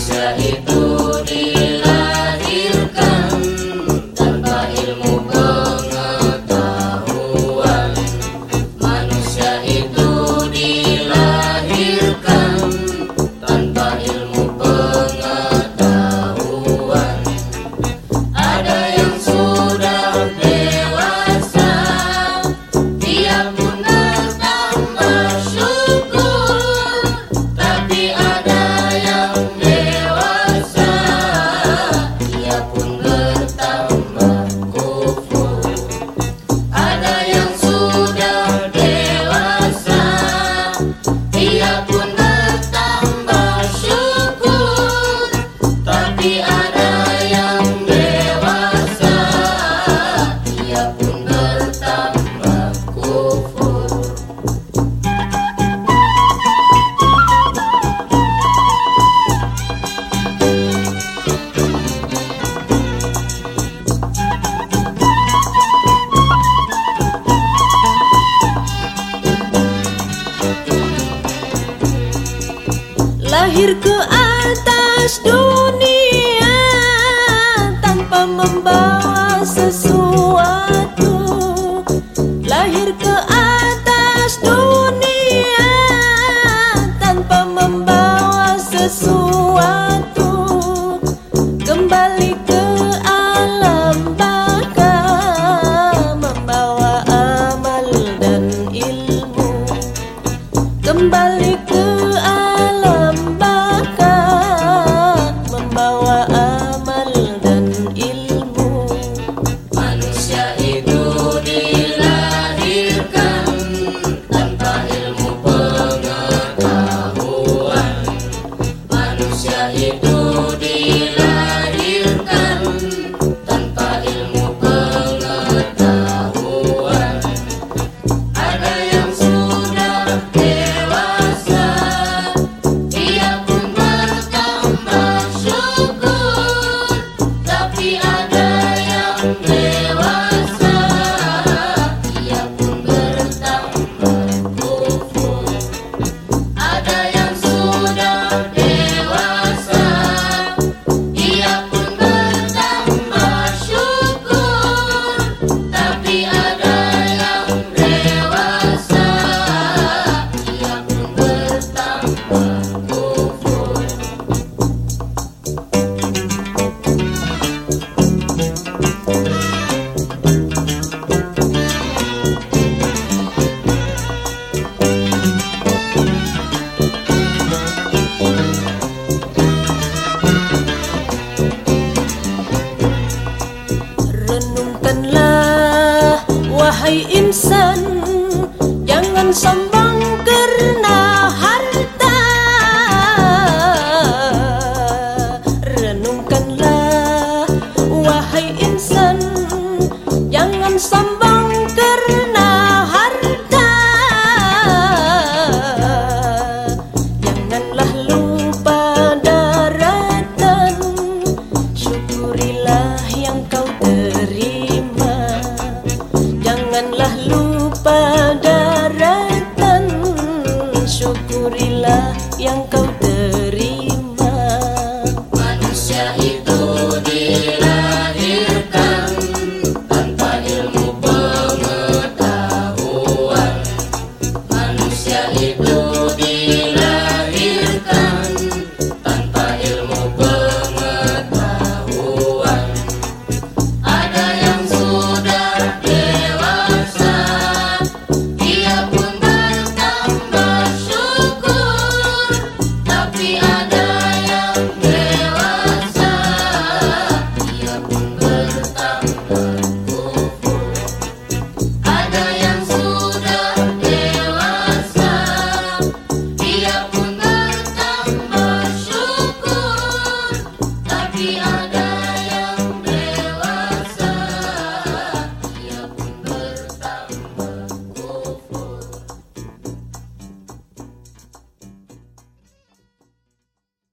Manusia itu dilahirkan tanpa ilmu pengetahuan. Manusia itu dilahirkan tanpa ilmu pengetahuan. Ada yang sudah dewasa, dia pun bertambah syukur. Tapi ada yang dewasa, dia pun bertambah kufur. Ada yang sudah dewasa, dia pun bertambah syukur. Tapi ada yang dewasa, dia pun bertambah kufur. Lahir ke atas dunia tanpa membawa sesuatu. Lahir ke atas dunia tanpa membawa sesuatu. Kembali ke alam baka membawa amal dan ilmu. Kembali ke alam baka membawa amal dan ilmu. Manusia itu dilahirkan tanpa ilmu pengetahuan. Manusia itu dilahirkan tanpa ilmu pengetahuan. Ada yang sudah dewasa, dia pun bertambah syukur. Tapi ada yang dewasa, dia pun bertambah kufur. Ada yang sudah dewasa, dia pun bertambah syukur. Tapi ada yang dewasa, dia pun bertambah kufur. Renungkanlah wahai insan, jangan sampai